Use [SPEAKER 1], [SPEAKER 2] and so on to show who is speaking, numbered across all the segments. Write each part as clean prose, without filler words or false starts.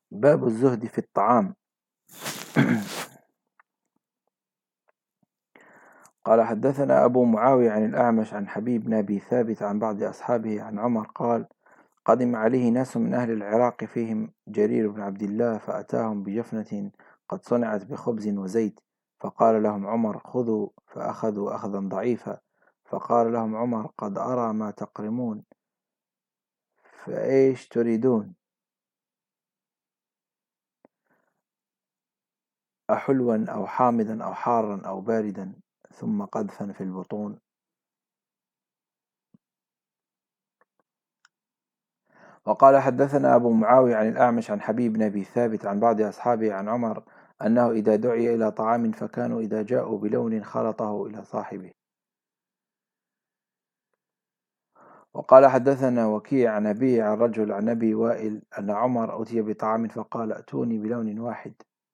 [SPEAKER 1] باب الزهد في الطعام. قال حدثنا أبو معاوية عن الأعمش عن حبيب بن أبي ثابت عن بعض أصحابه عن عمر قال: قدم عليه ناس من أهل العراق فيهم جرير بن عبد الله، فأتاهم بجفنة قد صنعت بخبز وزيت، فقال لهم عمر: خذوا، فأخذوا أخذا ضعيفا، فقال لهم عمر: قد أرى ما تقرمون، فإيش تريدون؟ أحلوا أو حامضا أو حارا أو باردا ثم قذفا في البطون؟ وقال حدثنا أبو معاوية عن الأعمش عن حبيب بن أبي ثابت عن بعض أصحابه عن عمر أنه إذا دعي إلى طعام فكانوا إذا جاءوا بلون خلطه إلى صاحبه. وقال حدثنا وكيع عن أبي عن رجل عن أبي وائل أن عمر أتي بطعام فقال: ائتوني بلون واحد.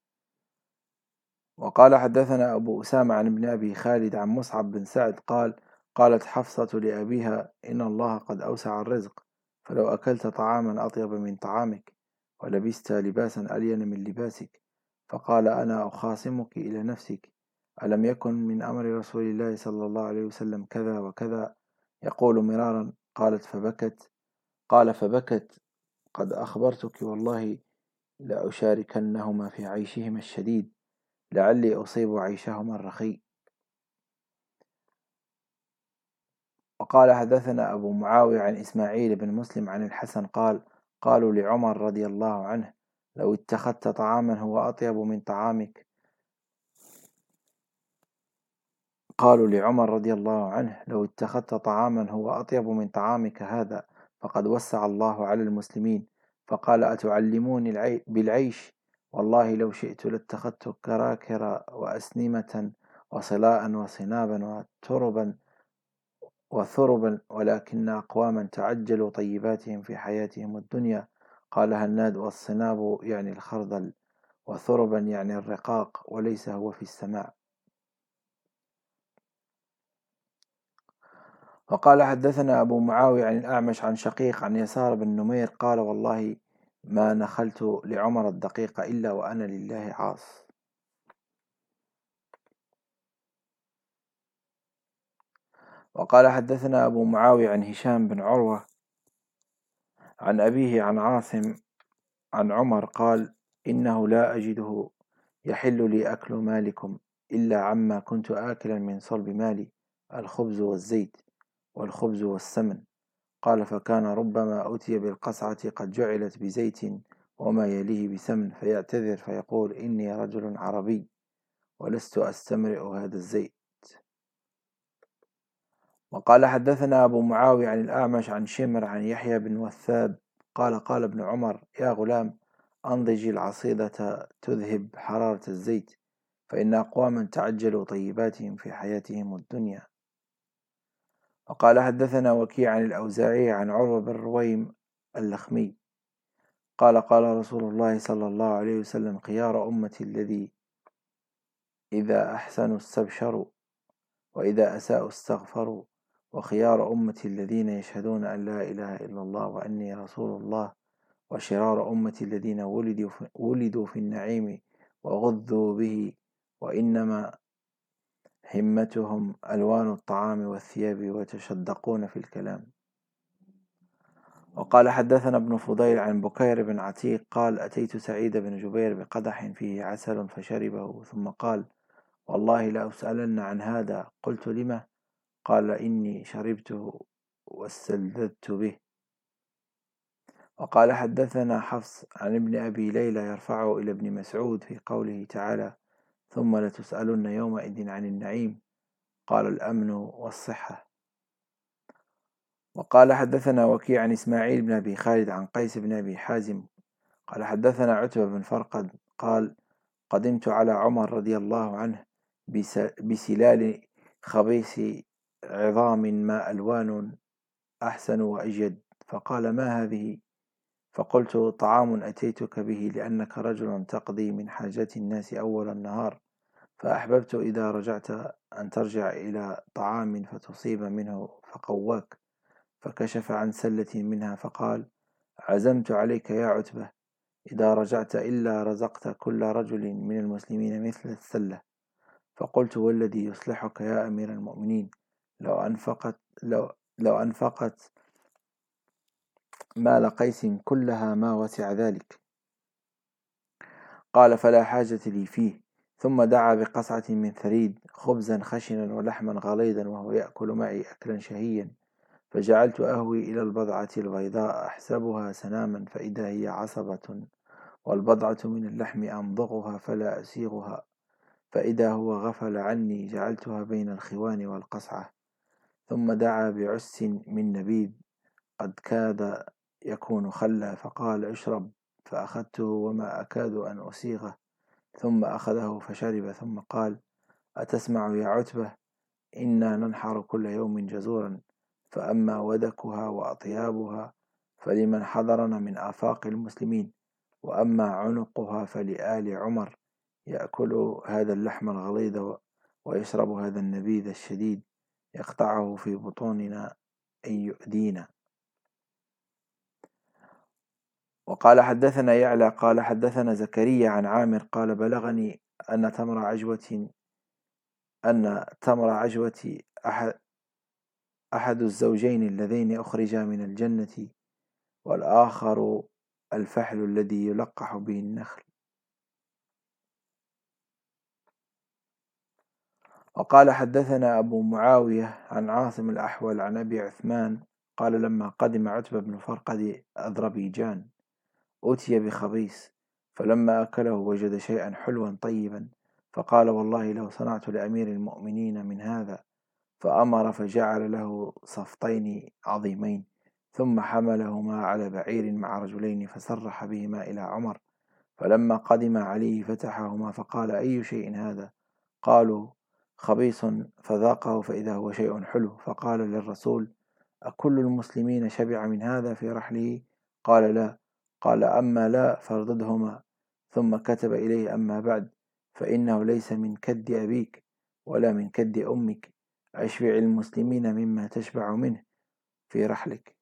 [SPEAKER 1] وقال حدثنا أبو أسامة عن ابن أبي خالد عن مصعب بن سعد قال: قالت حفصة لأبيها: إن الله قد أوسع الرزق، فلو أكلت طعاما أطيب من طعامك ولبست لباسا ألين من لباسك. فقال: أنا أخاصمك إلى نفسك، ألم يكن من أمر رسول الله صلى الله عليه وسلم كذا وكذا يقول مرارا؟ قال: فبكت: قد أخبرتك والله لأشاركنهما في عيشهما الشديد، لعلي أصيب عيشهما الرخي. وقال حدثنا أبو معاوية عن إسماعيل بن مسلم عن الحسن قال: قالوا لعمر رضي الله عنه: لو اتخذت طعاما هو أطيب من طعامك لو اتخذت طعاما هو أطيب من طعامك هذا فقد وسع الله على المسلمين. فقال: أتعلموني بالعيش؟ والله لو شئت لاتخذت كراكر وأسنمة وصلاء وصنابا وثربا ولكن أقواما تعجلوا طيباتهم في حياتهم الدنيا. قال هناد: والصناب يعني الخردل، وثربا يعني الرقاق، وليس هو في السماء. وقال حدثنا أبو معاوية عن الأعمش عن شقيق عن يسار بن نمير قال: والله ما نخلت لعمر الدقيق إلا وأنا لله عاص. وقال حدثنا أبو معاوية عن هشام بن عروة عن أبيه عن عاصم عن عمر قال: إنه لا أجده يحل لي أكل مالكم إلا عما كنت آكلا من صلب مالي، الخبز والزيت والخبز والسمن. قال: فكان ربما أتي بالقصعة قد جعلت بزيت وما يليه بسمن، فيعتذر فيقول: إني رجل عربي ولست أستمرئ هذا الزيت. وقال حدثنا أبو معاوية عن الأعمش عن شمر عن يحيى بن وثاب قال: قال ابن عمر: يا غلام، أنضج العصيدة تذهب حرارة الزيت، فإن أقواما تعجلوا طيباتهم في حياتهم الدنيا. وقال حدثنا وكيع عن الأوزاعي عن عروة بن رويم اللخمي قال: قال رسول الله صلى الله عليه وسلم: خيار أمتي الذي إذا أحسنوا استبشروا وإذا أساءوا استغفروا، وخيار أمتي الذين يشهدون أن لا إله إلا الله وأني رسول الله، وشرار أمتي الذين ولدوا في النعيم وغذوا به وإنما همتهم ألوان الطعام والثياب ويتشدقون في الكلام. وقال حدثنا ابن فضيل عن بكير بن عتيق قال: أتيت سعيد بن جبير بقدح فيه عسل فشربه، ثم قال: والله لأسألن عن هذا. قلت: لما؟ قال: إني شربته واستلذذت به. وقال حدثنا حفص عن ابن أبي ليلى يرفعه إلى ابن مسعود في قوله تعالى: ثم لتسألن يومئذ عن النعيم. قال: الأمن والصحة. وقال حدثنا وكيع عن إسماعيل بن أبي خالد عن قيس بن أبي حازم قال: حدثنا عتبة بن فرقد قال: قدمت على عمر رضي الله عنه بسلال خبيث عظام ما ألوان أحسن وأجيد، فقال: ما هذه؟ فقلت: طعام أتيتك به لأنك رجل تقضي من حاجات الناس أول النهار، فأحببت إذا رجعت أن ترجع إلى طعام فتصيب منه فقواك. فكشف عن سلة منها فقال: عزمت عليك يا عتبة إذا رجعت إلا رزقت كل رجل من المسلمين مثل السلة. فقلت والذي يصلحك يا أمير المؤمنين لو أنفقت مال قيس كلها ما وسع ذلك. قال فلا حاجة لي فيه. ثم دعا بقصعة من ثريد خبزا خشنا ولحما غليظا وهو يأكل معي أكلا شهيا، فجعلت أهوي إلى البضعة البيضاء أحسبها سناما فإذا هي عصبة، والبضعة من اللحم أمضغها فلا أسيغها، فإذا هو غفل عني جعلتها بين الخوان والقصعة. ثم دعا بعس من نبيذ قد كاد يكون خلا، فقال اشرب، فأخذته وما أكاد أن أسيغه، ثم أخذه فشرب، ثم قال أتسمع يا عتبة؟ إنا ننحر كل يوم جزورا، فأما ودكها وأطيابها فلمن حضرنا من آفاق المسلمين، وأما عنقها فلآل عمر، يأكل هذا اللحم الغليظ ويشرب هذا النبيذ الشديد، يقطعه في بطوننا أن يؤذينا. وقال حدثنا يعلى قال حدثنا زكريا عن عامر قال بلغني أن تمر عجوة أحد الزوجين اللذين أخرجا من الجنة، والآخر الفحل الذي يلقح به النخل. وقال حدثنا أبو معاوية عن عاصم الأحول عن أبي عثمان قال لما قدم عتبة بن فرقد أذربيجان أتي بخبيث، فلما أكله وجد شيئا حلوا طيبا، فقال والله لو صنعت لأمير المؤمنين من هذا، فأمر فجعل له صفطين عظيمين، ثم حملهما على بعير مع رجلين فسرح بهما إلى عمر، فلما قدم عليه فتحهما فقال أي شيء هذا؟ قالوا خبيث، فذاقه فإذا هو شيء حلو، فقال للرسول أكل المسلمين شبع من هذا في رحله؟ قال لا. قال أما لا فارددهما. ثم كتب إليه أما بعد فإنه ليس من كد أبيك ولا من كد أمك، أشبع المسلمين مما تشبع منه في رحلك.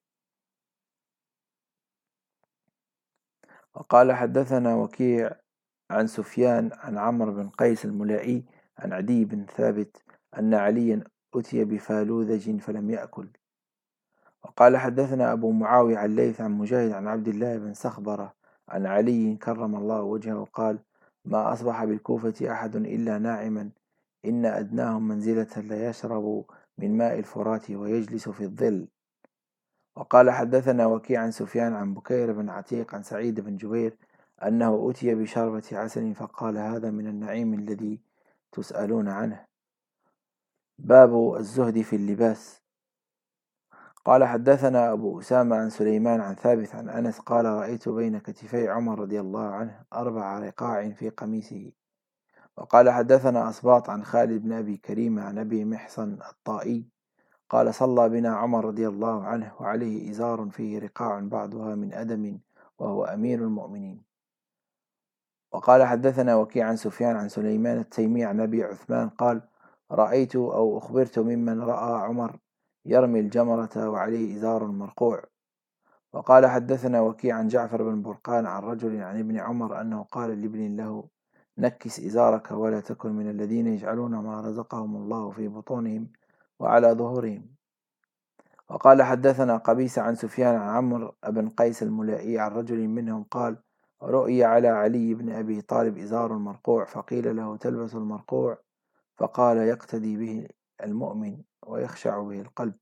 [SPEAKER 1] وقال حدثنا وكيع عن سفيان عن عمرو بن قيس الملائي عن عدي بن ثابت أن عليا أتي بفالوذج فلم يأكل. وقال حدثنا أبو معاوية عن الليث عن مجاهد عن عبد الله بن سخبرة عن علي كرم الله وجهه قال ما أصبح بالكوفة أحد إلا ناعما، إن أدناهم منزلة ليشرب من ماء الفرات ويجلس في الظل. وقال حدثنا وكيع عن سفيان عن بكير بن عتيق عن سعيد بن جبير أنه أتي بشربة عسل فقال هذا من النعيم الذي تسألون عنه. باب الزهد في اللباس. قال حدثنا أبو أسامة عن سليمان عن ثابت عن أنس قال رأيت بين كتفي عمر رضي الله عنه 4 رقاع في قميصه. وقال حدثنا أصباط عن خالد بن أبي كريمة عن أبي محصن الطائي قال صلى بنا عمر رضي الله عنه وعليه إزار فيه رقاع بعضها من أدم وهو أمير المؤمنين. وقال حدثنا وكيع عن سفيان عن سليمان التيمي عن أبي عثمان قال رأيت أو أخبرت ممن رأى عمر يرمي الجمرة وعليه إزار مرقوع. وقال حدثنا وكيع عن جعفر بن برقان عن رجل عن ابن عمر أنه قال لابن له نكس إزارك ولا تكن من الذين يجعلون ما رزقهم الله في بطونهم وعلى ظهورهم. وقال حدثنا قبيس عن سفيان عن عمرو بن قيس الملائي عن رجل منهم قال رؤي على علي بن أبي طالب إزار مرقوع، فقيل له تلبس المرقوع؟ فقال يقتدي به المؤمن ويخشع به القلب.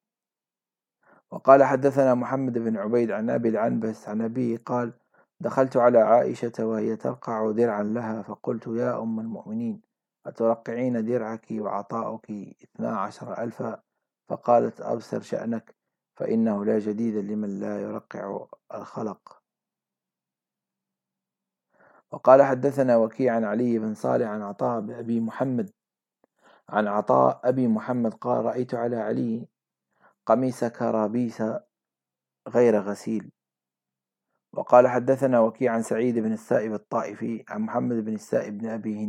[SPEAKER 1] وقال حدثنا محمد بن عبيد عن أبي العنبس عن أبيه قال دخلت على عائشة وهي ترقع درعا لها، فقلت يا أم المؤمنين أترقعين درعك وعطاؤك 12,000؟ فقالت أبصر شأنك، فإنه لا جديد لمن لا يرقع الخلق. وقال حدثنا وكيع عن علي بن صالح عن عطاء بأبي محمد عن عطاء أبي محمد قال رأيت على علي قميص كرابيس غير غسيل. وقال حدثنا وكيع عن سعيد بن السائب الطائفي عن محمد بن السائب بن أبي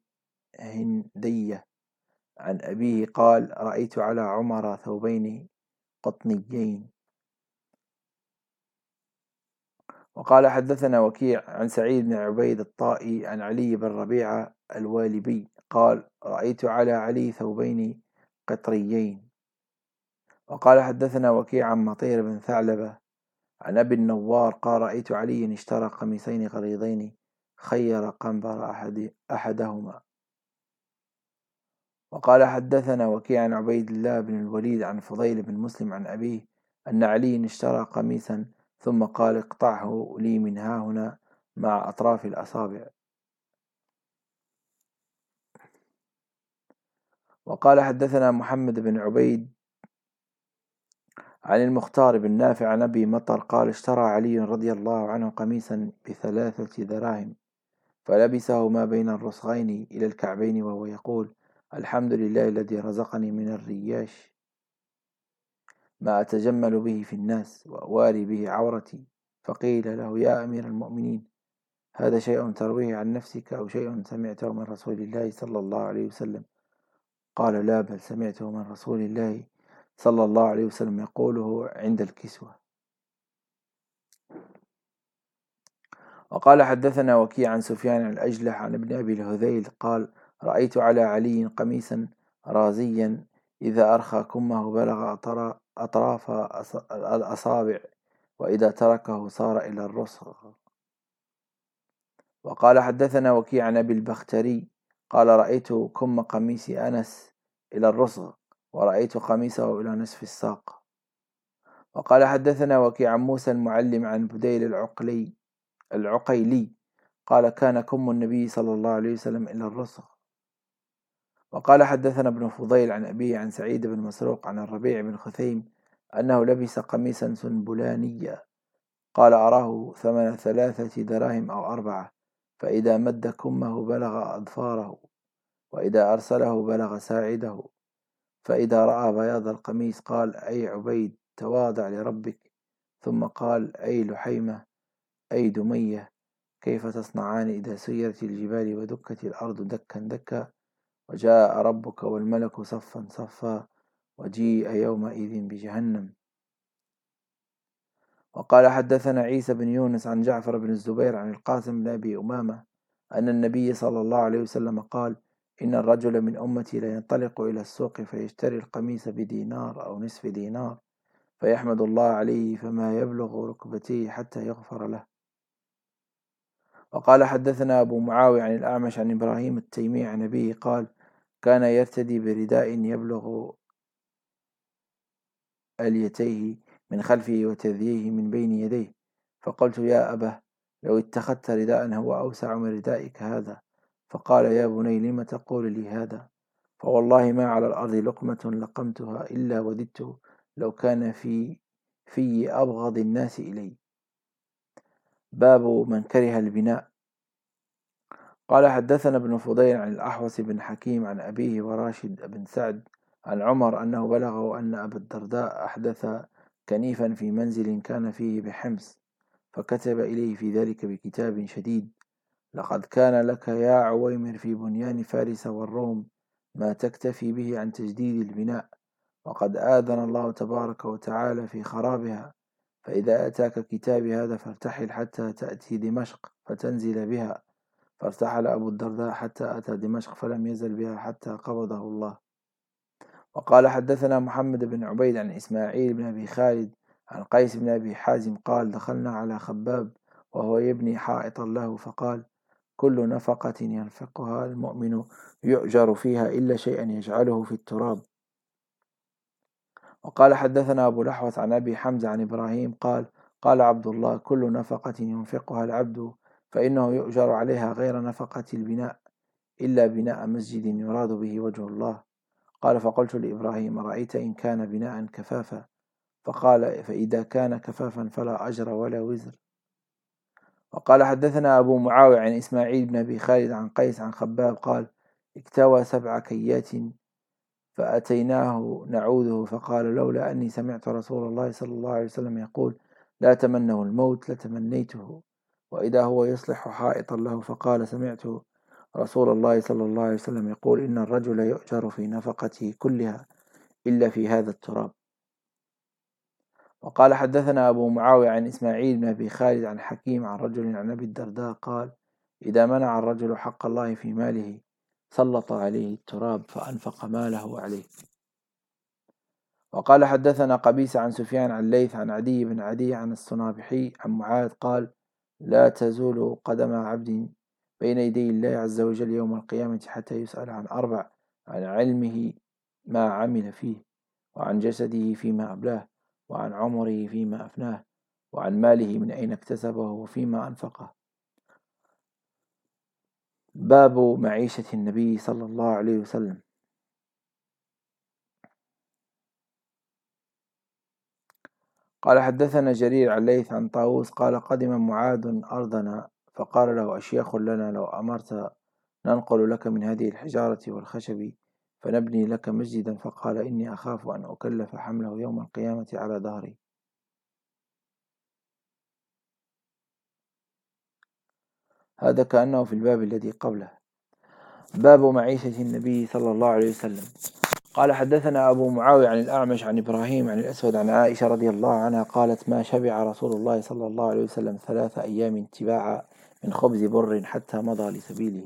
[SPEAKER 1] هندية عن أبيه قال رأيت على عمر ثوبين قطنيين. وقال حدثنا وكيع عن سعيد بن عبيد الطائي عن علي بن ربيعة الوالبي قال رأيت على علي ثوبين قطريين. وقال حدثنا وكيع عن مطير بن ثعلبة عن أبي النوار قال رأيت علي اشترى قميصين غليظين خير قنبر أحدهما. وقال حدثنا وكيع عن عبيد الله بن الوليد عن فضيل بن مسلم عن أبيه أن علي اشترى قميصا ثم قال اقطعه لي من هاهنا مع أطراف الأصابع. وقال حدثنا محمد بن عبيد عن المختار بن نافع عن أبي مطر قال اشترى علي رضي الله عنه قميصا ب3 دراهم فلبسه ما بين الرسغين إلى الكعبين وهو يقول الحمد لله الذي رزقني من الرياش ما أتجمل به في الناس وأواري به عورتي. فقيل له يا أمير المؤمنين هذا شيء ترويه عن نفسك أو شيء سمعته من رسول الله صلى الله عليه وسلم؟ قال لا بل سمعته من رسول الله صلى الله عليه وسلم يقوله عند الكسوة. وقال حدثنا وكيع عن سفيان الأجلح عن ابن أبي الهذيل قال رأيت على علي قميصا رازيا إذا أرخى كمه بلغ أطراف الأصابع وإذا تركه صار إلى الرسغ. وقال حدثنا وكيع عن أبي البختري قال رأيت كم قميص أنس إلى الرسغ ورأيت قميصه إلى نصف الساق. وقال حدثنا وكيع عن موسى المعلم عن بديل العقيلي قال كان كم النبي صلى الله عليه وسلم إلى الرسغ. وقال حدثنا ابن فضيل عن أبيه عن سعيد بن مسروق عن الربيع بن خثيم أنه لبس قميصا سنبلانيا قال أراه ثمن 3 دراهم أو 4 فإذا مد كمه بلغ أظفاره وإذا أرسله بلغ ساعده فإذا رأى بياض القميص قال أي عبيد تواضع لربك ثم قال أي لحيمة أي دمية كيف تصنعان إذا سيرت الجبال ودكت الأرض دكا دكا وجاء ربك والملك صفا صفا وجيء يومئذ بجهنم. وقال حدثنا عيسى بن يونس عن جعفر بن الزبير عن القاسم بن أبي أمامة أن النبي صلى الله عليه وسلم قال إن الرجل من أمتي لينطلق إلى السوق فيشتري القميص بدينار أو نصف دينار فيحمد الله عليه فما يبلغ ركبتيه حتى يغفر له. وقال حدثنا أبو معاوية عن الأعمش عن إبراهيم التيمي عن أبيه قال كان يرتدي برداء يبلغ أليتيه من خلفه وتذييه من بين يديه فقلت يا أبه لو اتخذت رداء هو أوسع من ردائك هذا. فقال يا بني لم تقول لي هذا فوالله ما على الأرض لقمة لقمتها إلا وددت لو كان في أبغض الناس إلي. باب من كره البناء. قال حدثنا ابن فضيل عن الأحوص بن حكيم عن أبيه وراشد بن سعد عن عمر أنه بلغه أن أبا الدرداء أحدث كنيفا في منزل كان فيه بحمص فكتب إليه في ذلك بكتاب شديد لقد كان لك يا عويمر في بنيان فارس والروم ما تكتفي به عن تجديد البناء وقد آذن الله تبارك وتعالى في خرابها فإذا أتاك كتابي هذا فارتحل حتى تأتي دمشق فتنزل بها. فارتحل أبو الدرداء حتى أتى دمشق فلم يزل بها حتى قبضه الله. وقال حدثنا محمد بن عبيد عن إسماعيل بن أبي خالد عن قيس بن أبي حازم قال دخلنا على خباب وهو يبني حائطا له فقال كل نفقة ينفقها المؤمن يؤجر فيها إلا شيئا يجعله في التراب. وقال حدثنا أبو الأحوص عن أبي حمزة عن إبراهيم قال قال عبد الله كل نفقة ينفقها العبد فإنه يؤجر عليها غير نفقة البناء إلا بناء مسجد يراد به وجه الله. قال فقلت لإبراهيم رأيت إن كان بناء كفافا؟ فقال فإذا كان كفافا فلا أجر ولا وزر. وقال حدثنا أبو معاوية عن إسماعيل بن أبي خالد عن قيس عن خباب قال اكتوى 7 كيات فأتيناه نعوذه فقال لولا أني سمعت رسول الله صلى الله عليه وسلم يقول لا تمنوا الموت لتمنيته. وإذا هو يصلح حائطا له فقال سمعت رسول الله صلى الله عليه وسلم يقول إن الرجل يؤجر في نفقته كلها إلا في هذا التراب. وقال حدثنا أبو معاوية عن إسماعيل بن أبي خالد عن حكيم عن رجل عن أبي الدرداء قال: إذا منع الرجل حق الله في ماله سلط عليه التراب فأنفق ماله عليه. وقال حدثنا قبيس عن سفيان عن ليث عن عدي بن عدي عن الصنابحي عن معاذ قال: لا تزول قدم عبد بين يدي الله عز وجل يوم القيامة حتى يسأل عن أربع: عن علمه ما عمل فيه، وعن جسده فيما أبلاه، وعن عمره فيما أفناه، وعن ماله من أين اكتسبه وفيما أنفقه. باب معيشة النبي صلى الله عليه وسلم. قال حدثنا جرير عن ليث عن طاووس قال: قدم معاذ أرضنا فقال له أشياخ لنا: لو أمرت ننقل لك من هذه الحجارة والخشب فنبني لك مسجدا. فقال: إني أخاف أن أكلف حمله يوم القيامة على ظهري. هذا كأنه في الباب الذي قبله. باب معيشة النبي صلى الله عليه وسلم. قال حدثنا أبو معاوية عن الأعمش عن إبراهيم عن الأسود عن عائشة رضي الله عنها قالت: ما شبع رسول الله صلى الله عليه وسلم 3 أيام تباعا من خبز بر حتى مضى لسبيله.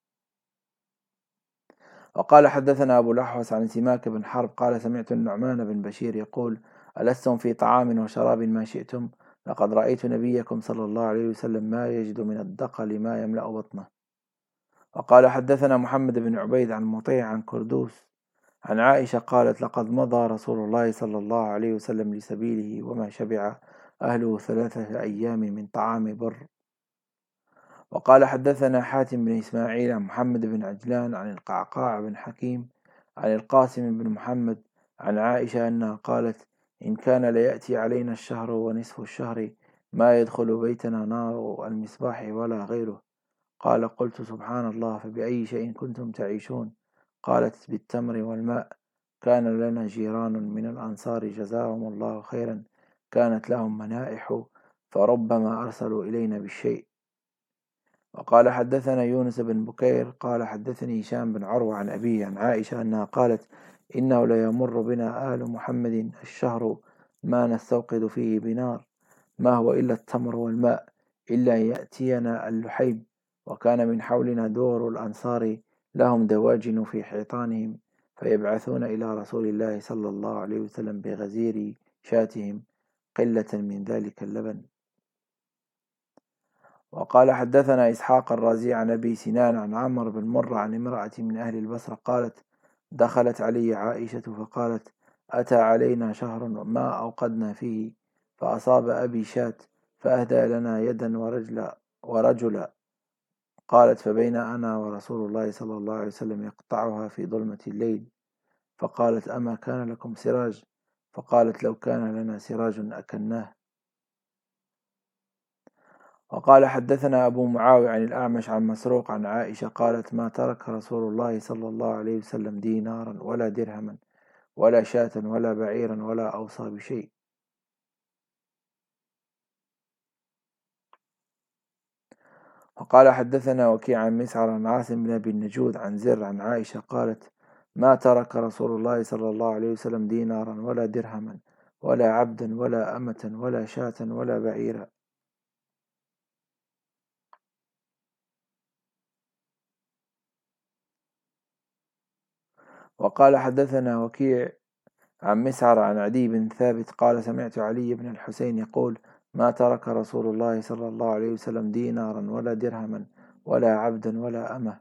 [SPEAKER 1] وقال حدثنا أبو الأحوص عن سماك بن حرب قال: سمعت النعمان بن بشير يقول: ألستم في طعام وشراب ما شئتم؟ لقد رأيت نبيكم صلى الله عليه وسلم ما يجد من الدقل ما يملأ بطنه. وقال حدثنا محمد بن عبيد عن مطيع عن كردوس عن عائشة قالت: لقد مضى رسول الله صلى الله عليه وسلم لسبيله وما شبع أهله 3 أيام من طعام بر. وقال حدثنا حاتم بن إسماعيل عن محمد بن عجلان عن القعقاع بن حكيم عن القاسم بن محمد عن عائشة أنها قالت: إن كان ليأتي علينا الشهر ونصف الشهر ما يدخل بيتنا نار المصباح ولا غيره. قال: قلت: سبحان الله، فبأي شيء كنتم تعيشون؟ قالت: بالتمر والماء. كان لنا جيران من الأنصار جزاهم الله خيرا، كانت لهم منائح فربما أرسلوا إلينا بالشيء. وقال حدثنا يونس بن بكير قال: حدثني هشام بن عروة عن أبيه عن عائشة أنها قالت: إنه ليمر بنا آل محمد الشهر ما نستوقد فيه بنار، ما هو إلا التمر والماء، إلا أن يأتينا اللحيب. وكان من حولنا دور الأنصار لهم دواجن في حيطانهم، فيبعثون إلى رسول الله صلى الله عليه وسلم بغزير شاتهم قلة من ذلك اللبن. وقال حدثنا إسحاق الرازي عن أبي سنان عن عمرو بن مرة عن امرأة من أهل البصرة قالت: دخلت علي عائشة فقالت: أتى علينا شهر ما أوقدنا فيه، فأصاب أبي شاة فأهدى لنا يدا ورجلا. قالت: فبين أنا ورسول الله صلى الله عليه وسلم يقطعها في ظلمة الليل، فقالت: أما كان لكم سراج؟ فقالت: لو كان لنا سراج أكناه. وقال حدثنا أبو معاوية عن الأعمش عن مسروق عن عائشة قالت: ما ترك رسول الله صلى الله عليه وسلم دينارا ولا درهما ولا شاة ولا بعيرا ولا أوصى بشيء. وقال حدثنا وكيع عن مسعر عن عاصم بن أبي النجود عن زر عن عائشة قالت: ما ترك رسول الله صلى الله عليه وسلم دينارا ولا درهما ولا عبدا ولا أمة ولا شاة ولا بعيرا. وقال حدثنا وكيع عن مسعر عن عدي بن ثابت قال: سمعت علي بن الحسين يقول: ما ترك رسول الله صلى الله عليه وسلم دينارا ولا درهما ولا عبدا ولا أمة.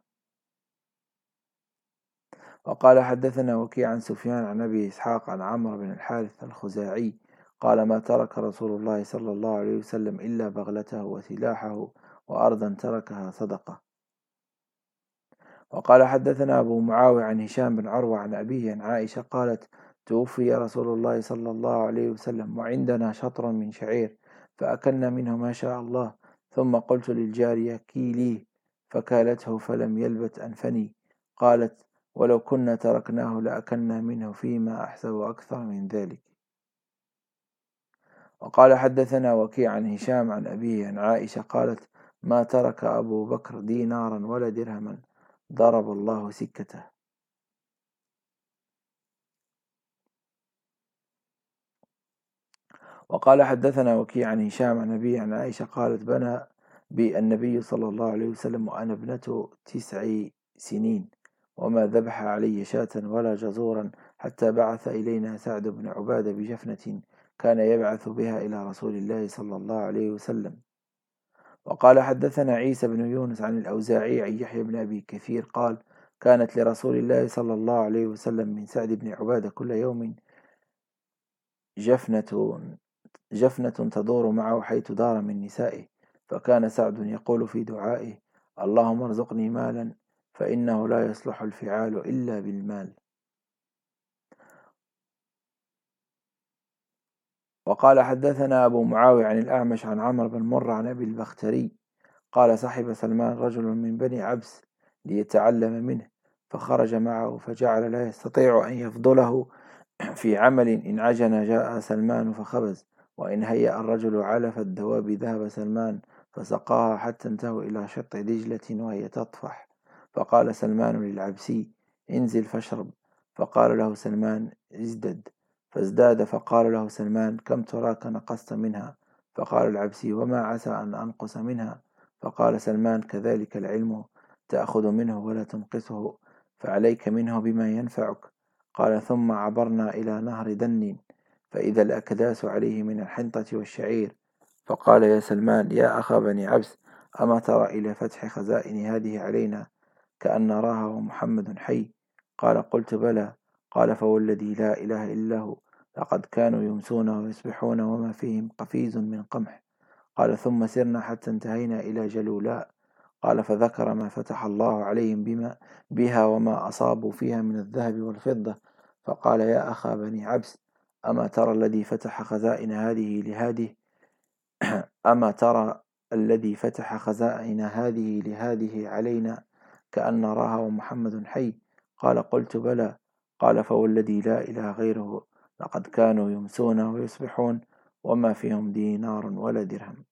[SPEAKER 1] وقال حدثنا وكيع عن سفيان عن أبي إسحاق عن عمرو بن الحارث الخزاعي قال: ما ترك رسول الله صلى الله عليه وسلم إلا بغلته وسلاحه وأرضا تركها صدقة. وقال حدثنا أبو معاوية عن هشام بن عروة عن أبيه عن عائشة قالت: توفي رسول الله صلى الله عليه وسلم وعندنا شطر من شعير، فأكلنا منه ما شاء الله، ثم قلت للجارية: كيليه، فكالته فلم يلبث أن فني. قالت: ولو كنا تركناه لأكلنا منه فيما أحسب أكثر من ذلك. وقال حدثنا وكيع عن هشام عن أبيه عن عائشة قالت: ما ترك أبو بكر دينارا ولا درهما، ضرب الله سكته. وقال حدثنا وكيع عن هشام عن أبيه عن عائشة قالت بنى بي النبي صلى الله عليه وسلم وأنا ابنة 9 سنين وما ذبح علي شاة ولا جزورا حتى بعث إلينا سعد بن عبادة بجفنة كان يبعث بها إلى رسول الله صلى الله عليه وسلم. وقال حدثنا عيسى بن يونس عن الأوزاعي عن يحيى بن أبي كثير قال كانت لرسول الله صلى الله عليه وسلم من سعد بن عبادة كل يوم جفنة تدور معه حيث دار من نسائه، فكان سعد يقول في دعائه اللهم ارزقني مالا فإنه لا يصلح الفعال إلا بالمال. وقال حدثنا أبو معاوية عن الأعمش عن عمرو بن مرة عن أبي البختري قال صحب سلمان رجل من بني عبس ليتعلم منه فخرج معه فجعل لا يستطيع أن يفضله في عمل إن عجن جاء سلمان فخبز وإن هيأ الرجل علف الدواب ذهب سلمان فسقاها حتى انتهوا إلى شط دجلة وهي تطفح فقال سلمان للعبسي انزل فاشرب فقال له سلمان ازدد فازداد فقال له سلمان كم تراك نقصت منها فقال العبسي وما عسى أن أنقص منها فقال سلمان كذلك العلم تأخذ منه ولا تنقصه فعليك منه بما ينفعك. قال ثم عبرنا إلى نهر دن فإذا الأكداس عليه من الحنطة والشعير فقال يا سلمان يا أخا بني عبس أما ترى إلى فتح خزائن هذه علينا كأن نراها ومحمد حي؟ قال قلت بلى. قال فوالذي لا إله إلا هو لقد كانوا يمسون ويصبحون وما فيهم قفيز من قمح. قال ثم سرنا حتى انتهينا إلى جلولاء قال فذكر ما فتح الله عليهم بها وما أصابوا فيها من الذهب والفضة فقال يا أخا بني عبس أما ترى الذي فتح خزائن أما ترى الذي فتح خزائن هذه لهذه علينا كأن نراها ومحمد حي؟ قال قلت بلى. قال فوالذي لا إله غيره لقد كانوا يمسون ويصبحون وما فيهم دينار ولا درهم.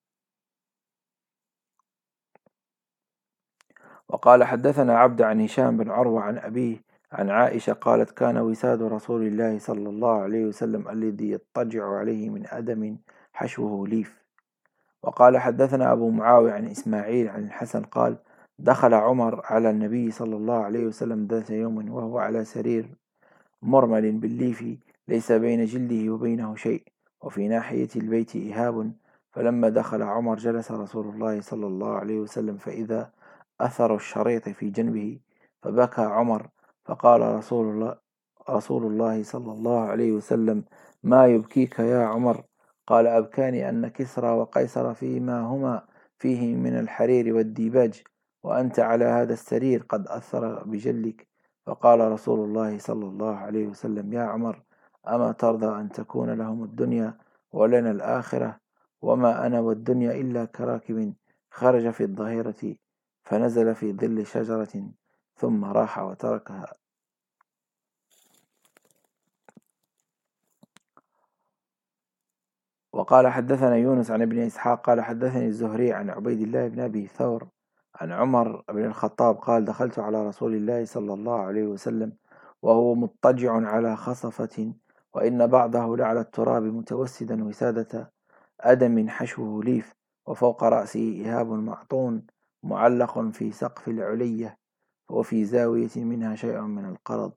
[SPEAKER 1] وقال حدثنا عبد عن هشام بن عروة عن أبيه عن عائشة قالت كان وساد رسول الله صلى الله عليه وسلم الذي يضطجع عليه من أدم حشوه ليف. وقال حدثنا أبو معاوية عن إسماعيل عن الحسن قال دخل عمر على النبي صلى الله عليه وسلم ذات يوم وهو على سرير مرمل بالليف ليس بين جلده وبينه شيء وفي ناحية البيت إهاب فلما دخل عمر جلس رسول الله صلى الله عليه وسلم فإذا أثر الشريط في جنبه فبكى عمر فقال رسول الله صلى الله عليه وسلم ما يبكيك يا عمر؟ قال أبكاني أن كسرى وقيصر فيما هما فيه من الحرير والديباج وأنت على هذا السرير قد أثر بجلك. فقال رسول الله صلى الله عليه وسلم يا عمر أما ترضى أن تكون لهم الدنيا ولنا الآخرة وما أنا والدنيا إلا كراكب خرج في الظهيرة فنزل في ظل شجرة ثم راح وتركها. وقال حدثنا يونس عن ابن إسحاق قال حدثني الزهري عن عبيد الله بن أبي ثور عن عمر بن الخطاب قال دخلت على رسول الله صلى الله عليه وسلم وهو مضطجع على خصفة وإن بعضه لعلى التراب متوسدا وسادة أدم حشوه ليف وفوق رأسه إهاب معطون معلق في سقف العلية وفي زاوية منها شيء من القرض.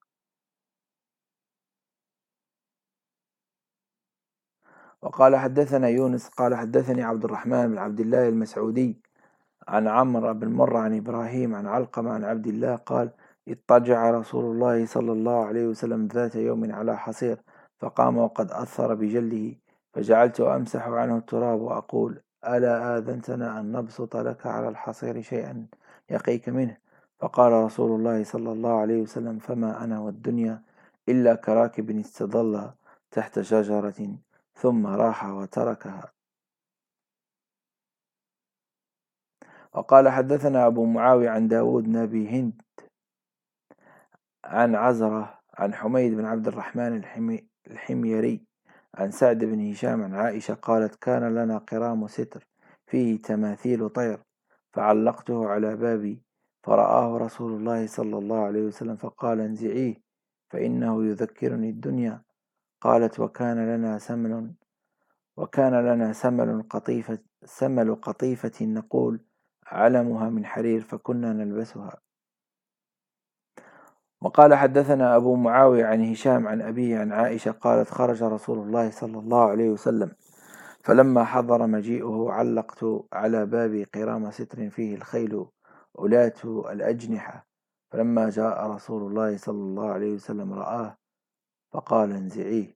[SPEAKER 1] وقال حدثنا يونس قال حدثني عبد الرحمن بن عبد الله المسعودي عن عمرو بن مرة عن إبراهيم عن علقمة عن عبد الله قال اضطجع رسول الله صلى الله عليه وسلم ذات يوم على حصير فقام وقد أثر بجلده فجعلت أمسح عنه التراب وأقول ألا آذنتنا أن نبسط لك على الحصير شيئا يقيك منه؟ فقال رسول الله صلى الله عليه وسلم فما أنا والدنيا إلا كراكب استظل تحت شجرة ثم راح وتركها. وقال حدثنا أبو معاوية عن داود نبي هند عن عزرة عن حميد بن عبد الرحمن الحميري عن سعد بن هشام عن عائشة قالت كان لنا قرام ستر فيه تماثيل طير فعلقته على بابي فرآه رسول الله صلى الله عليه وسلم فقال انزعيه فإنه يذكرني الدنيا. قالت وكان لنا سمن وكان لنا سمل قطيفة نقول علمها من حرير فكنا نلبسها. وقال حدثنا أبو معاوية عن هشام عن أبيه عن عائشة قالت خرج رسول الله صلى الله عليه وسلم فلما حضر مجيئه علقت على بابي قرام ستر فيه الخيل أولاة الأجنحة، فلما جاء رسول الله صلى الله عليه وسلم رآه فقال انزعيه.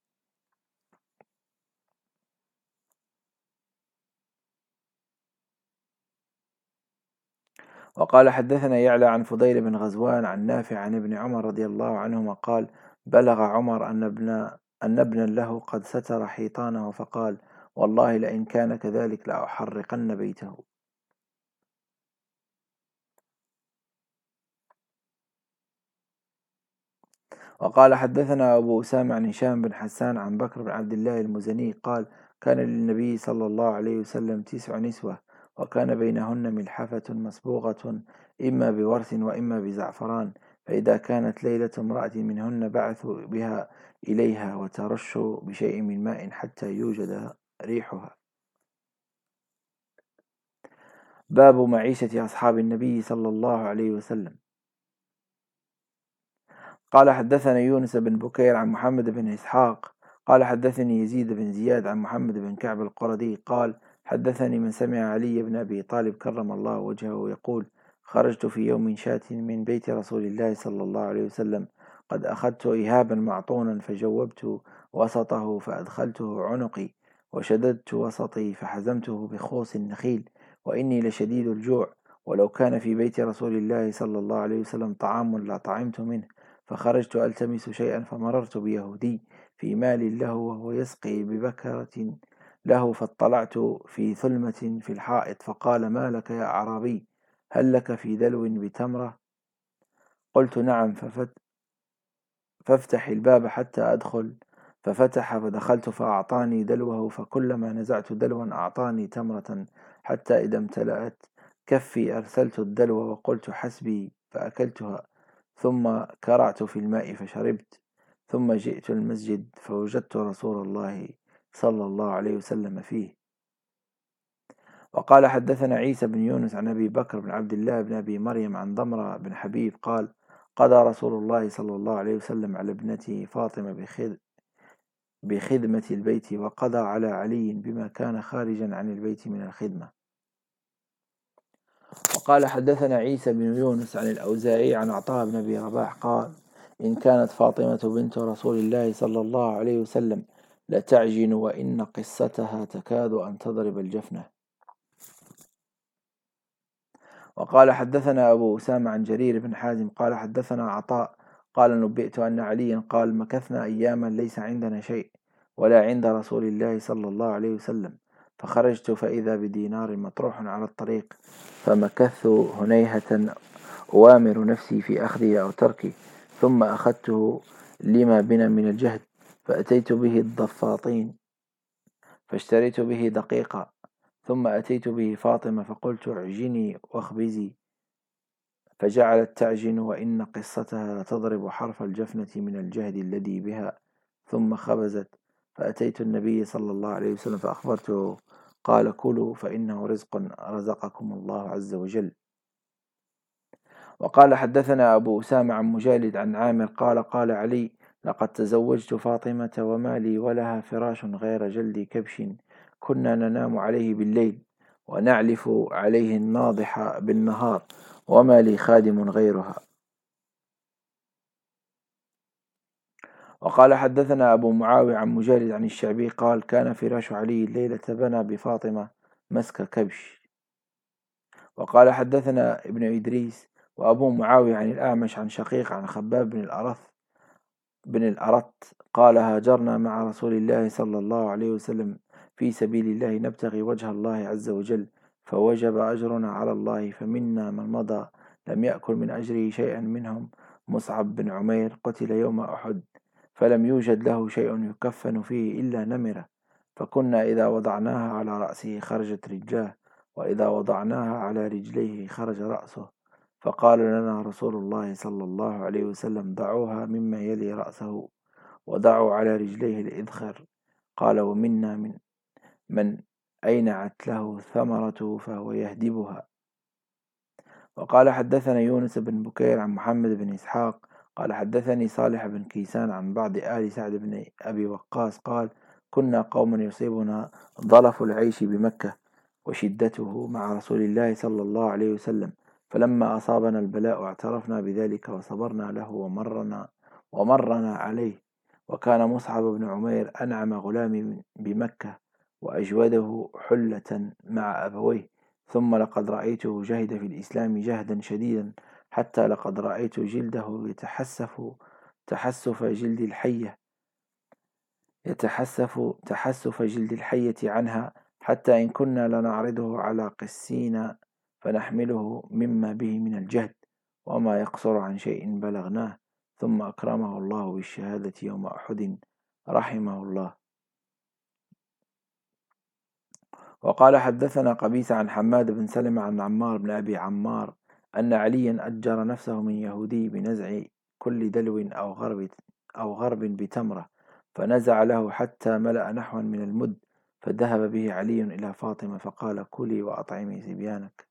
[SPEAKER 1] وقال حدثنا يعلى عن فضيل بن غزوان عن نافع عن ابن عمر رضي الله عنهما قال بلغ عمر أن ابنا له قد ستر حيطانه فقال والله لئن كان كذلك لأحرقن بيته. وقال حدثنا أبو أسامة عن هشام بن حسان عن بكر بن عبد الله المزني قال كان للنبي صلى الله عليه وسلم 9 نسوة وكان بينهن ملحفة مصبوغة إما بورس وإما بزعفران، فإذا كانت ليلة امرأة منهن بعثوا بها إليها وترش بشيء من ماء حتى يوجد ريحها. باب معيشة أصحاب النبي صلى الله عليه وسلم. قال حدثنا يونس بن بكير عن محمد بن إسحاق قال حدثني يزيد بن زياد عن محمد بن كعب القردي قال حدثني من سمع علي بن أبي طالب كرم الله وجهه يقول خرجت في يوم شات من بيت رسول الله صلى الله عليه وسلم قد أخذت إهابا معطونا فجوبت وسطه فأدخلته عنقي وشددت وسطي فحزمته بخوص النخيل وإني لشديد الجوع ولو كان في بيت رسول الله صلى الله عليه وسلم طعام لطعمت منه، فخرجت ألتمس شيئا فمررت بيهودي في مال له وهو يسقي ببكرة له فاطلعت في ثلمة في الحائط فقال ما لك يا أعرابي هل لك في دلو بتمرة؟ قلت نعم فافتح الباب حتى أدخل، ففتح فدخلت فأعطاني دلوه فكلما نزعت دلوا أعطاني تمرة حتى إذا امتلأت كفي أرسلت الدلو وقلت حسبي فأكلتها ثم كرعت في الماء فشربت ثم جئت المسجد فوجدت رسول الله صلى الله عليه وسلم فيه. وقال حدثنا عيسى بن يونس عن أبي بكر بن عبد الله بن أبي مريم عن ضمرة بن حبيب قال قضى رسول الله صلى الله عليه وسلم على ابنته فاطمة بخدمة البيت وقضى على علي بما كان خارجا عن البيت من الخدمة. وقال حدثنا عيسى بن يونس عن الأوزاعي عن عطاء بن أبي رباح قال إن كانت فاطمة بنت رسول الله صلى الله عليه وسلم لتعجن وإن قصتها تكاد أن تضرب الجفنة. وقال حدثنا أبو أسامة عن جرير بن حازم قال حدثنا عطاء قال نبئت أن عليا قال مكثنا أياما ليس عندنا شيء ولا عند رسول الله صلى الله عليه وسلم، فخرجت فإذا بدينار مطروح على الطريق فمكثت هنيهة أوامر نفسي في أخذه أو تركه، ثم أخذته لما بنا من الجهد فأتيت به الضفاطين فاشتريت به دقيقا، ثم أتيت به فاطمة فقلت اعجني واخبزي فجعلت تعجن وإن قصتها لتضرب حرف الجفنة من الجهد الذي بها، ثم خبزت فأتيت النبي صلى الله عليه وسلم فأخبرته قال كلوا فإنه رزق رزقكم الله عز وجل. وقال حدثنا أبو أسامة عن مجالد عن عامر قال قال علي لقد تزوجت فاطمة وما لي ولها فراش غير جلد كبش كنا ننام عليه بالليل ونعلف عليه الناضح بالنهار وما لي خادم غيرها. وقال حدثنا أبو معاوية عن مجالد عن الشعبي قال كان فراش علي الليلة بنى بفاطمة مسك كبش. وقال حدثنا ابن إدريس وأبو معاوية عن الأعمش عن شقيق عن خباب بن الأرت قال هاجرنا مع رسول الله صلى الله عليه وسلم في سبيل الله نبتغي وجه الله عز وجل فوجب أجرنا على الله، فمنا من مضى لم يأكل من أجره شيئا منهم مصعب بن عمير قتل يوم أحد فلم يوجد له شيء يكفن فيه إلا نمرة، فكنا إذا وضعناها على رأسه خرجت رجلاه وإذا وضعناها على رجليه خرج رأسه، فقال لنا رسول الله صلى الله عليه وسلم ضعوها مما يلي رأسه وضعوا على رجليه الإذخر قال ومنا من أينعت له ثمرته فهو يهدبها. وقال حدثنا يونس بن بكير عن محمد بن إسحاق قال حدثني صالح بن كيسان عن بعض آل سعد بن أبي وقاص قال كنا قوما يصيبنا ضلف العيش بمكة وشدته مع رسول الله صلى الله عليه وسلم، فلما أصابنا البلاء اعترفنا بذلك وصبرنا له ومرنا عليه. وكان مصعب بن عمير أنعم غلام بمكة وأجوده حلة مع أبويه، ثم لقد رأيته جهد في الإسلام جهدا شديدا حتى لقد رأيت جلده تحسف جلد الحية تحسف جلد الحية عنها، حتى إن كنا لنعرضه على قسين فنحمله مما به من الجهد وما يقصر عن شيء بلغناه، ثم أكرمه الله بالشهادة يوم أحد رحمه الله. وقال حدثنا قبيس عن حماد بن سلمة عن عمار بن أبي عمار أن عليا أجر نفسه من يهودي بنزع كل دلو أو غرب بتمرة، فنزع له حتى ملأ نحوا من المد، فذهب به علي إلى فاطمة فقال كلي وأطعمي صبيانك.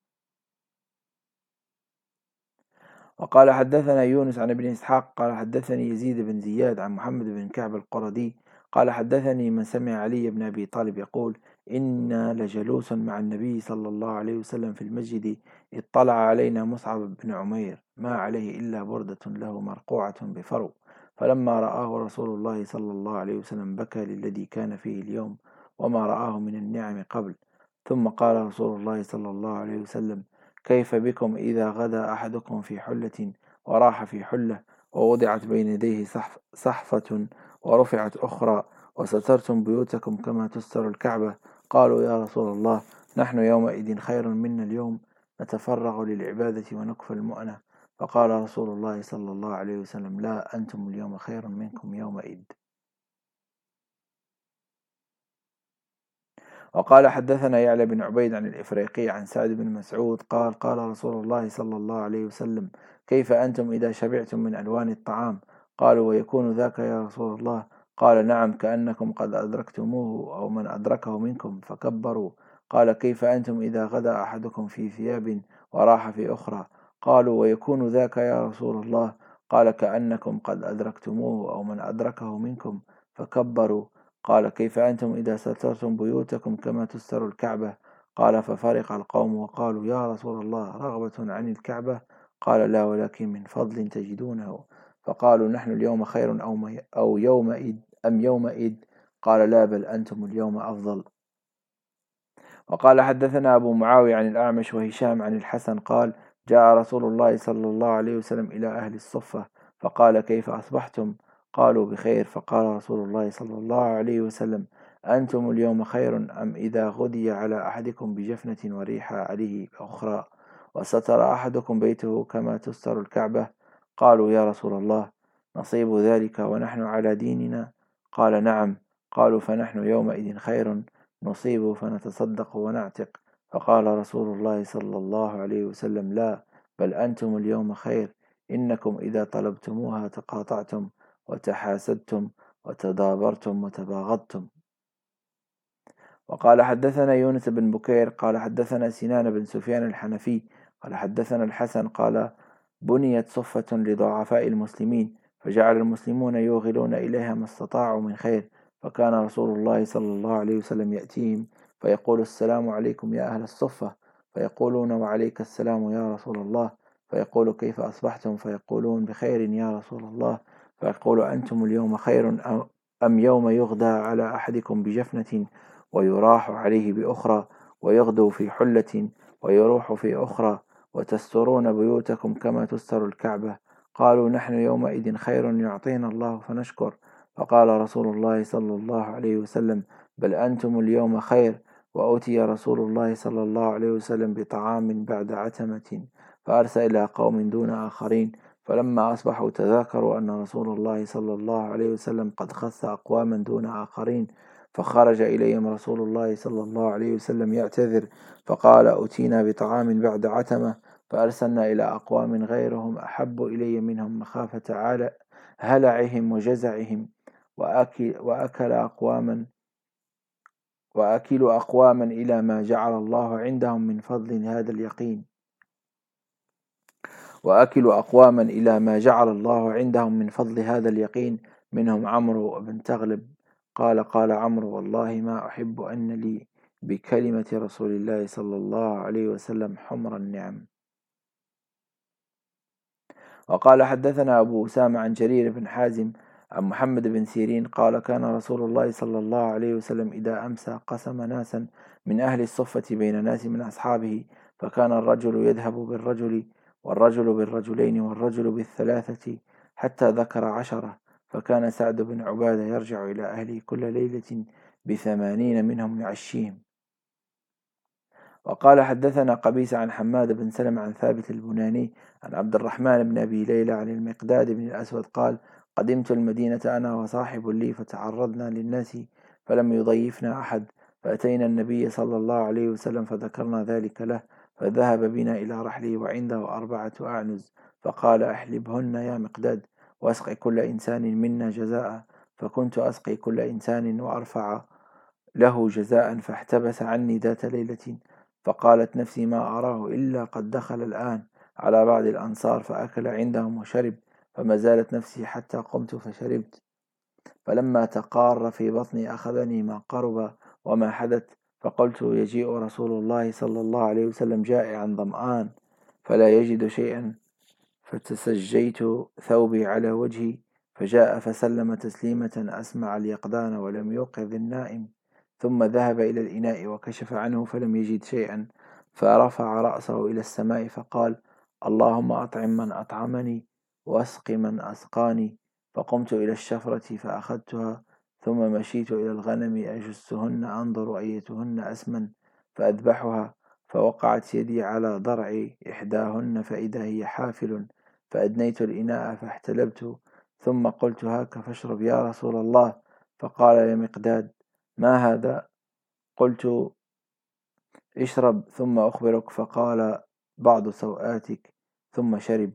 [SPEAKER 1] وقال حدثنا يونس عن ابن إسحاق قال حدثني يزيد بن زياد عن محمد بن كعب القردي قال حدثني من سمع علي بن أبي طالب يقول إنا لجلوس مع النبي صلى الله عليه وسلم في المسجد، اطلع علينا مصعب بن عمير ما عليه إلا بردة له مرقوعة بفرو، فلما رآه رسول الله صلى الله عليه وسلم بكى للذي كان فيه اليوم وما رآه من النعم قبل، ثم قال رسول الله صلى الله عليه وسلم كيف بكم إذا غدا أحدكم في حلة وراح في حلة ووضعت بين يديه صحفة ورفعت أخرى وسترتم بيوتكم كما تستر الكعبة؟ قالوا يا رسول الله نحن يومئذ خير منا اليوم، نتفرغ للعبادة ونكفى المؤنة. فقال رسول الله صلى الله عليه وسلم لا، أنتم اليوم خير منكم يومئذ. وقال حدثنا يعلى بن عبيد عن الإفريقي عن سعد بن مسعود قال قال رسول الله صلى الله عليه وسلم كيف أنتم إذا شبعتم من ألوان الطعام؟ قالوا ويكون ذاك يا رسول الله؟ قال نعم كأنكم قد أدركتموه أو من أدركه منكم فكبروا. قال كيف أنتم إذا غدا أحدكم في ثياب وراح في أخرى؟ قالوا ويكون ذاك يا رسول الله؟ قال كأنكم قد أدركتموه أو من أدركه منكم فكبروا. قال كيف أنتم إذا سترتم بيوتكم كما تستر الكعبة؟ قال ففرق القوم وقالوا يا رسول الله رغبة عن الكعبة؟ قال لا، ولكن من فضل تجدونه. فقالوا نحن اليوم خير أو يومئذ أم يومئذ؟ قال لا، بل أنتم اليوم أفضل. وقال حدثنا أبو معاوية عن الأعمش وهشام عن الحسن قال جاء رسول الله صلى الله عليه وسلم إلى أهل الصفة فقال كيف أصبحتم؟ قالوا بخير. فقال رسول الله صلى الله عليه وسلم أنتم اليوم خير أم إذا غدي على أحدكم بجفنة وريح عليه أخرى وستر أحدكم بيته كما تستر الكعبة؟ قالوا يا رسول الله نصيب ذلك ونحن على ديننا؟ قال نعم. قالوا فنحن يومئذ خير نصيب فنتصدق ونعتق. فقال رسول الله صلى الله عليه وسلم لا، بل أنتم اليوم خير، إنكم إذا طلبتموها تقاطعتم وتحاسدتم وتدابرتم وتباغضتم. وقال حدثنا يونس بن بكير قال حدثنا سنان بن سفيان الحنفي قال حدثنا الحسن قال بنيت صفة لضعفاء المسلمين فجعل المسلمون يوغلون إليها ما استطاعوا من خير، فكان رسول الله صلى الله عليه وسلم يأتيهم فيقول السلام عليكم يا أهل الصفة، فيقولون وعليك السلام يا رسول الله، فيقول كيف أصبحتم؟ فيقولون بخير يا رسول الله، فيقول أنتم اليوم خير أم يوم يغدى على أحدكم بجفنة ويراح عليه بأخرى ويغدو في حلة ويروح في أخرى وتسترون بيوتكم كما تستر الكعبة؟ قالوا نحن يومئذ خير يعطينا الله فنشكر. فقال رسول الله صلى الله عليه وسلم بل أنتم اليوم خير. وأتي رسول الله صلى الله عليه وسلم بطعام بعد عتمة فأرسل إلى قوم دون آخرين، فلما أصبحوا تذاكروا أن رسول الله صلى الله عليه وسلم قد خص أقواما دون آخرين، فخرج إليهم رسول الله صلى الله عليه وسلم يعتذر فقال أتينا بطعام بعد عتمة فأرسلنا إلى أقوام غيرهم أحب إلي منهم مخافة هلعهم وجزعهم، وأكل أقواما وأكل أقواما إلى ما جعل الله عندهم من فضل هذا اليقين وأكل أقواما إلى ما جعل الله عندهم من فضل هذا اليقين منهم عمرو بن تغلب قال عمرو والله ما أحب أن لي بكلمة رسول الله صلى الله عليه وسلم حمر النعم. وقال حدثنا أبو أسامة عن جرير بن حازم عن محمد بن سيرين قال كان رسول الله صلى الله عليه وسلم إذا أمسى قسم ناسا من أهل الصفة بين ناس من أصحابه فكان الرجل يذهب بالرجل والرجل بالرجلين والرجل بالثلاثة حتى ذكر 10 فكان سعد بن عبادة يرجع إلى أهله كل ليلة ب80 منهم يعشيهم. وقال حدثنا قبيس عن حماد بن سلمة عن ثابت البناني عن عبد الرحمن بن أبي ليلى عن المقداد بن الأسود قال قدمت المدينة أنا وصاحب لي فتعرضنا للناس فلم يضيفنا أحد فأتينا النبي صلى الله عليه وسلم فذكرنا ذلك له فذهب بنا إلى رحله وعنده 4 أعنز فقال أحلبهن يا مقداد وأسقي كل إنسان منا جزاء فكنت أسقي كل إنسان وأرفع له جزاء فاحتبس عني ذات ليلة فقالت نفسي ما أراه إلا قد دخل الآن على بعض الأنصار فأكل عندهم وشرب فما زالت نفسي حتى قمت فشربت فلما تقار في بطني أخذني ما قرب وما حدث فقلت يجيء رسول الله صلى الله عليه وسلم جائعا ظمآن فلا يجد شيئا فتسجيت ثوبي على وجهي فجاء فسلم تسليمة أسمع اليقظان ولم يوقظ النائم ثم ذهب إلى الإناء وكشف عنه فلم يجد شيئا فرفع رأسه إلى السماء فقال اللهم أطعم من أطعمني وأسق من أسقاني فقمت إلى الشفرة فأخذتها ثم مشيت إلى الغنم أجسهن أنظر أيتهن أسمن فأذبحها فوقعت يدي على ضرع إحداهن فإذا هي حافل فأدنيت الإناء فاحتلبت ثم قلت هاك فاشرب يا رسول الله فقال يا مقداد ما هذا قلت اشرب ثم أخبرك فقال بعض سوآتك ثم شرب.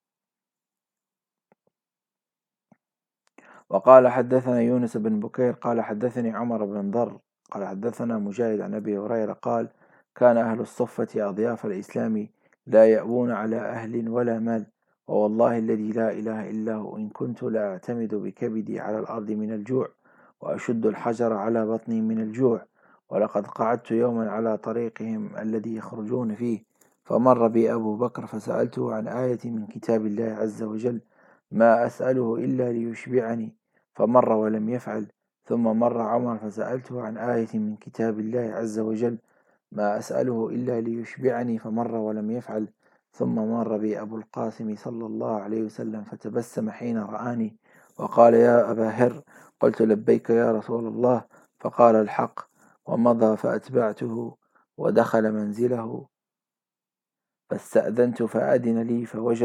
[SPEAKER 1] وقال حدثنا يونس بن بكير قال حدثني عمر بن ضر قال حدثنا مجاهد عن أبي هريرة قال كان أهل الصفة أضياف الإسلام لا يأوون على أهل ولا مال ووالله الذي لا إله إلا هو إن كنت لأعتمد بكبدي على الأرض من الجوع وأشد الحجر على بطني من الجوع ولقد قعدت يوما على طريقهم الذي يخرجون فيه فمر بي أبو بكر فسألته عن آية من كتاب الله عز وجل ما أسأله إلا ليشبعني فمر ولم يفعل ثم مر عمر فسألته عن آية من كتاب الله عز وجل ما أسأله إلا ليشبعني فمر ولم يفعل ثم مر بي أبو القاسم صلى الله عليه وسلم فتبسم حين رآني وقال يا أبا هر قلت لبيك يا رسول الله فقال الحق ومضى فأتبعته ودخل منزله فاستأذنت فأذن لي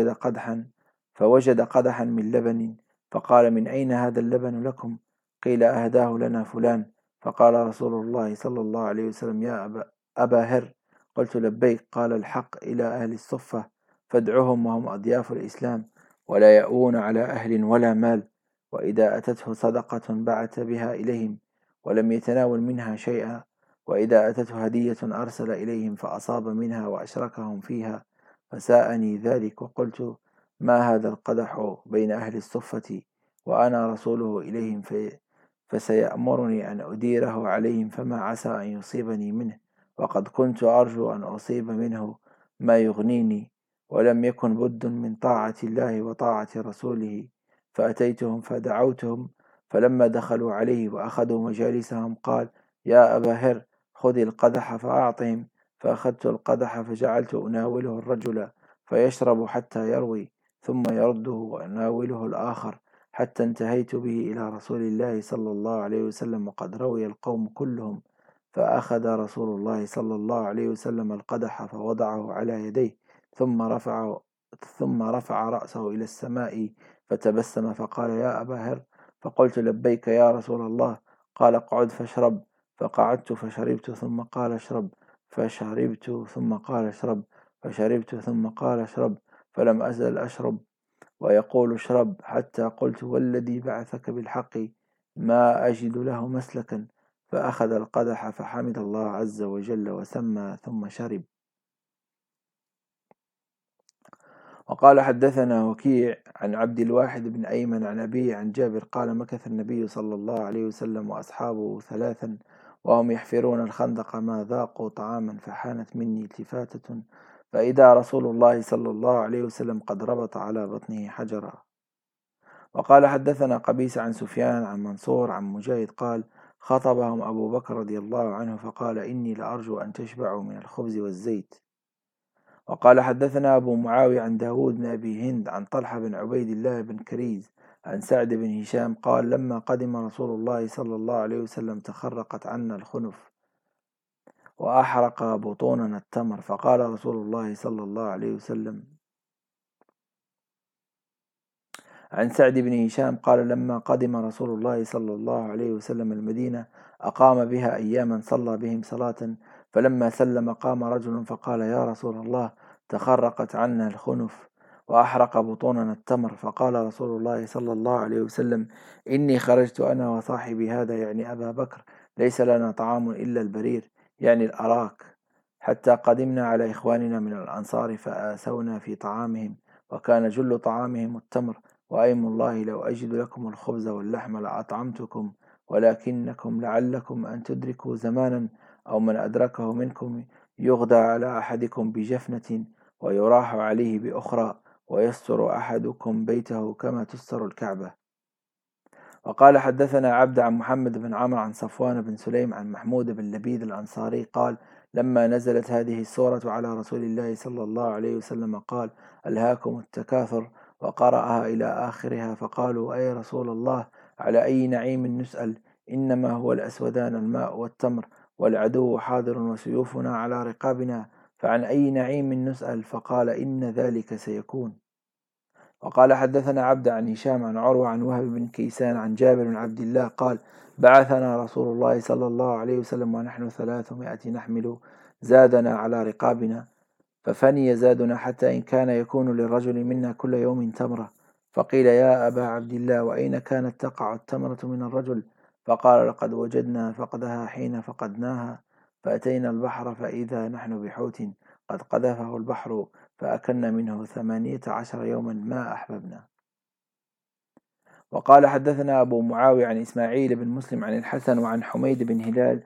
[SPEAKER 1] فوجد قدحا من لبن فقال من أين هذا اللبن لكم قيل أهداه لنا فلان فقال رسول الله صلى الله عليه وسلم يا أبا هر قلت لبيك قال الحق إلى أهل الصفة فادعهم وهم أضياف الإسلام ولا يأوون على أهل ولا مال وإذا أتته صدقة بعث بها إليهم ولم يتناول منها شيئا وإذا أتته هدية أرسل إليهم فأصاب منها وأشركهم فيها فساءني ذلك وقلت ما هذا القدح بين أهل الصفة وأنا رسوله إليهم فسيأمرني أن أديره عليهم فما عسى أن يصيبني منه وقد كنت أرجو أن أصيب منه ما يغنيني ولم يكن بد من طاعة الله وطاعة رسوله فأتيتهم فدعوتهم فلما دخلوا عليه وأخذوا مجالسهم قال يا أبا هر خذ القدح فأعطهم فأخذت القدح فجعلت أناوله الرجل فيشرب حتى يروي ثم يرده وأناوله الآخر حتى انتهيت به إلى رسول الله صلى الله عليه وسلم وقد روي القوم كلهم فأخذ رسول الله صلى الله عليه وسلم القدح فوضعه على يديه ثم رفع رأسه إلى السماء فتبسم فقال يا أبا هر فقلت لبيك يا رسول الله قال اقعد فاشرب فقعدت فشربت ثم قال اشرب فشربت ثم قال اشرب فشربت ثم قال اشرب فلم أزل أشرب ويقول اشرب حتى قلت والذي بعثك بالحق ما أجد له مسلكا فأخذ القدح فحمد الله عز وجل وسمى ثم شرب. وقال حدثنا وكيع عن عبد الواحد بن أيمن عن أبيه عن جابر قال مكث النبي صلى الله عليه وسلم وأصحابه 3 وهم يحفرون الخندق ما ذاقوا طعاما فحانت مني التفاتة فإذا رسول الله صلى الله عليه وسلم قد ربط على بطنه حجرا. وقال حدثنا قبيس عن سفيان عن منصور عن مجاهد قال خطبهم أبو بكر رضي الله عنه فقال إني لأرجو أن تشبعوا من الخبز والزيت. وقال حدثنا أبو معاوية عن داود بن أبي هند عن طلحة بن عبيد الله بن كريز عن سعد بن هشام قال لما قدم رسول الله صلى الله عليه وسلم تخرقت عنا الخنف وأحرق بطوننا التمر فقال رسول الله صلى الله عليه وسلم عن سعد بن هشام قال لما قدم رسول الله صلى الله عليه وسلم المدينة أقام بها أياما صلى بهم صلاة فلما سلم قام رجل فقال يا رسول الله تخرقت عنا الخنف وأحرق بطوننا التمر فقال رسول الله صلى الله عليه وسلم إني خرجت أنا وصاحبي هذا يعني أبا بكر ليس لنا طعام إلا البرير يعني الأراك حتى قدمنا على إخواننا من الأنصار فآسونا في طعامهم وكان جل طعامهم التمر وأيم الله لو أجد لكم الخبز واللحم لأطعمتكم ولكنكم لعلكم أن تدركوا زمانا أو من أدركه منكم يغدى على أحدكم بجفنة ويراح عليه بأخرى ويستر أحدكم بيته كما تستر الكعبة. وقال حدثنا عبد عن محمد بن عمرو عن صفوان بن سليم عن محمود بن لبيد الأنصاري قال لما نزلت هذه السورة على رسول الله صلى الله عليه وسلم قال ألهاكم التكاثر وقرأها إلى آخرها فقالوا أي رسول الله على أي نعيم نسأل إنما هو الأسودان الماء والتمر والعدو حاضر وسيوفنا على رقابنا فعن أي نعيم نسأل فقال إن ذلك سيكون. وقال حدثنا عبد عن هشام عن عروة عن وهب بن كيسان عن جابر بن عبد الله قال بعثنا رسول الله صلى الله عليه وسلم ونحن 300 نحمل زادنا على رقابنا ففني زادنا حتى إن كان يكون للرجل منا كل يوم تمرة فقيل يا أبا عبد الله وأين كانت تقع التمرة من الرجل فقال لقد وجدنا فقدها حين فقدناها فأتينا البحر فإذا نحن بحوت قد قذفه البحر فأكلنا منه 18 يوما ما أحببنا. وقال حدثنا أبو معاوية عن إسماعيل بن مسلم عن الحسن وعن حميد بن هلال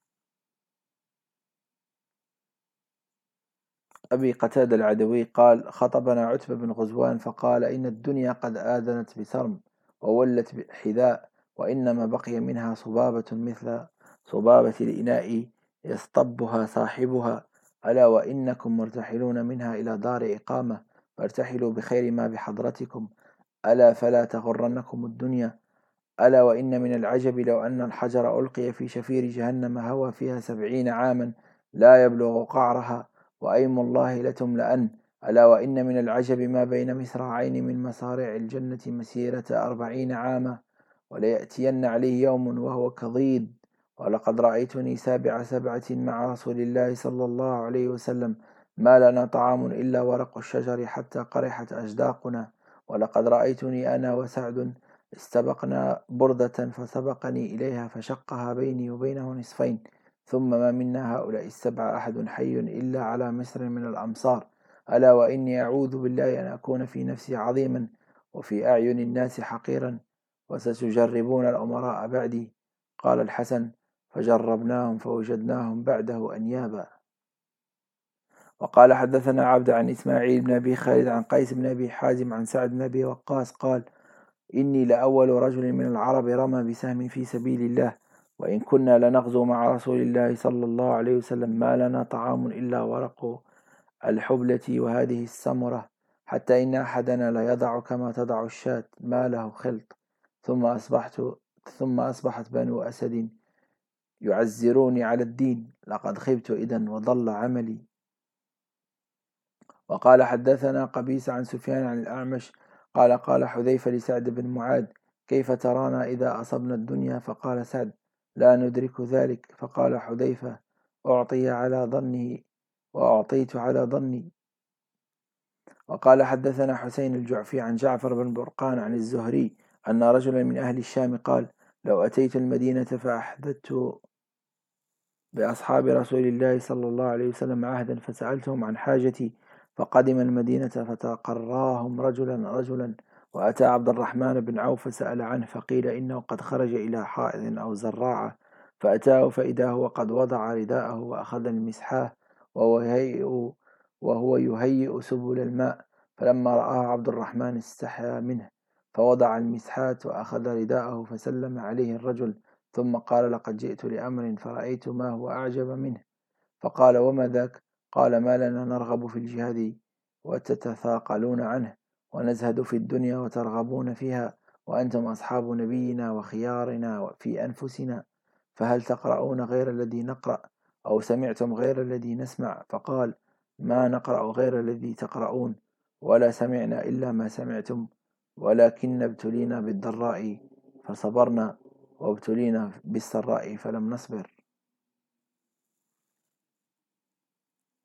[SPEAKER 1] أبي قتادة العدوي قال خطبنا عتبة بن غزوان فقال إن الدنيا قد آذنت بثرم وولت بحذاء وإنما بقي منها صبابة مثل صبابة الإناء يصطبها صاحبها ألا وإنكم مرتحلون منها إلى دار إقامة فارتحلوا بخير ما بحضرتكم ألا فلا تغرنكم الدنيا ألا وإن من العجب لو أن الحجر ألقي في شفير جهنم هوى فيها 70 عاما لا يبلغ قعرها وأيم الله لتملأن ألا وإن من العجب ما بين مصراعين من مصارع الجنة مسيرة 40 عاما وليأتين عليه يوم وهو كضيد ولقد رأيتني 7 مع رسول الله صلى الله عليه وسلم ما لنا طعام إلا ورق الشجر حتى قرحت أجداقنا ولقد رأيتني أنا وسعد استبقنا بردة فسبقني إليها فشقها بيني وبينه نصفين ثم ما منا هؤلاء 7 أحد حي إلا على مصر من الأمصار ألا وإني أعوذ بالله أن أكون في نفسي عظيما وفي أعين الناس حقيرا وستجربون الأمراء بعدي. قال الحسن فجربناهم فوجدناهم بعده أنيابا. وقال حدثنا عبد عن إسماعيل بن أبي خالد عن قيس بن أبي حازم عن سعد بن أبي وقاص قال إني لأول رجل من العرب رمى بسهم في سبيل الله وإن كنا لنغزو مع رسول الله صلى الله عليه وسلم ما لنا طعام إلا ورق الحبلة وهذه السمرة حتى إن أحدنا لا يضع كما تضع الشاة ما له خلط ثم أصبحت بنو أسد يعزروني على الدين لقد خبت إذا وضل عملي. وقال حدثنا قبيس عن سفيان عن الأعمش قال حذيفة لسعد بن معاذ كيف ترانا إذا أصبنا الدنيا فقال سعد لا ندرك ذلك فقال حذيفة أعطي على ظنه وأعطيت على ظني. وقال حدثنا حسين الجعفي عن جعفر بن برقان عن الزهري أن رجلا من أهل الشام قال لو أتيت المدينة فأحدثت بأصحاب رسول الله صلى الله عليه وسلم عهدا فسألتهم عن حاجتي، فقدم المدينة فتقراهم رجلا وأتى عبد الرحمن بن عوف فسأل عنه، فقيل إنه قد خرج إلى حائض أو زراعة، فأتاه فإذا هو قد وضع رداءه وأخذ المسحاه وهو يهيئ سبل الماء، فلما رآه عبد الرحمن استحيا منه، فوضع المسحاة وأخذ رداءه فسلم عليه الرجل، ثم قال: لقد جئت لأمر فرأيت ما هو أعجب منه. فقال: وما ذاك؟ قال: ما لنا نرغب في الجهاد وتتثاقلون عنه، ونزهد في الدنيا وترغبون فيها، وأنتم أصحاب نبينا وخيارنا في أنفسنا، فهل تقرؤون غير الذي نقرأ أو سمعتم غير الذي نسمع؟ فقال: ما نقرأ غير الذي تقرؤون، ولا سمعنا إلا ما سمعتم، ولكن ابتلينا بالضراء فصبرنا، وابتلينا بالسراء فلم نصبر.